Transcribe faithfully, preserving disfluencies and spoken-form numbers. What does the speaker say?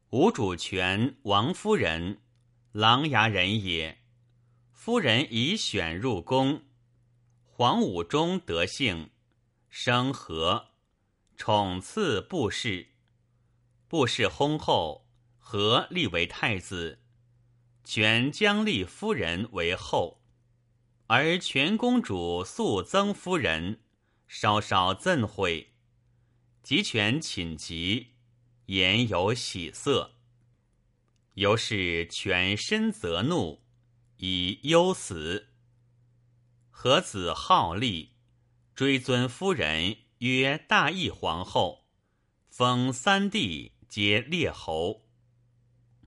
吴主权王夫人，琅琊人也。夫人已选入宫，黄武中得幸，生和，宠赐布氏。布氏薨后，和立为太子，权将立夫人为后。而权公主素曾夫人，稍稍赠会，及权寝疾，言有喜色。由是权深则怒，以忧死。和子好立，追尊夫人曰大义皇后，封三弟皆列侯。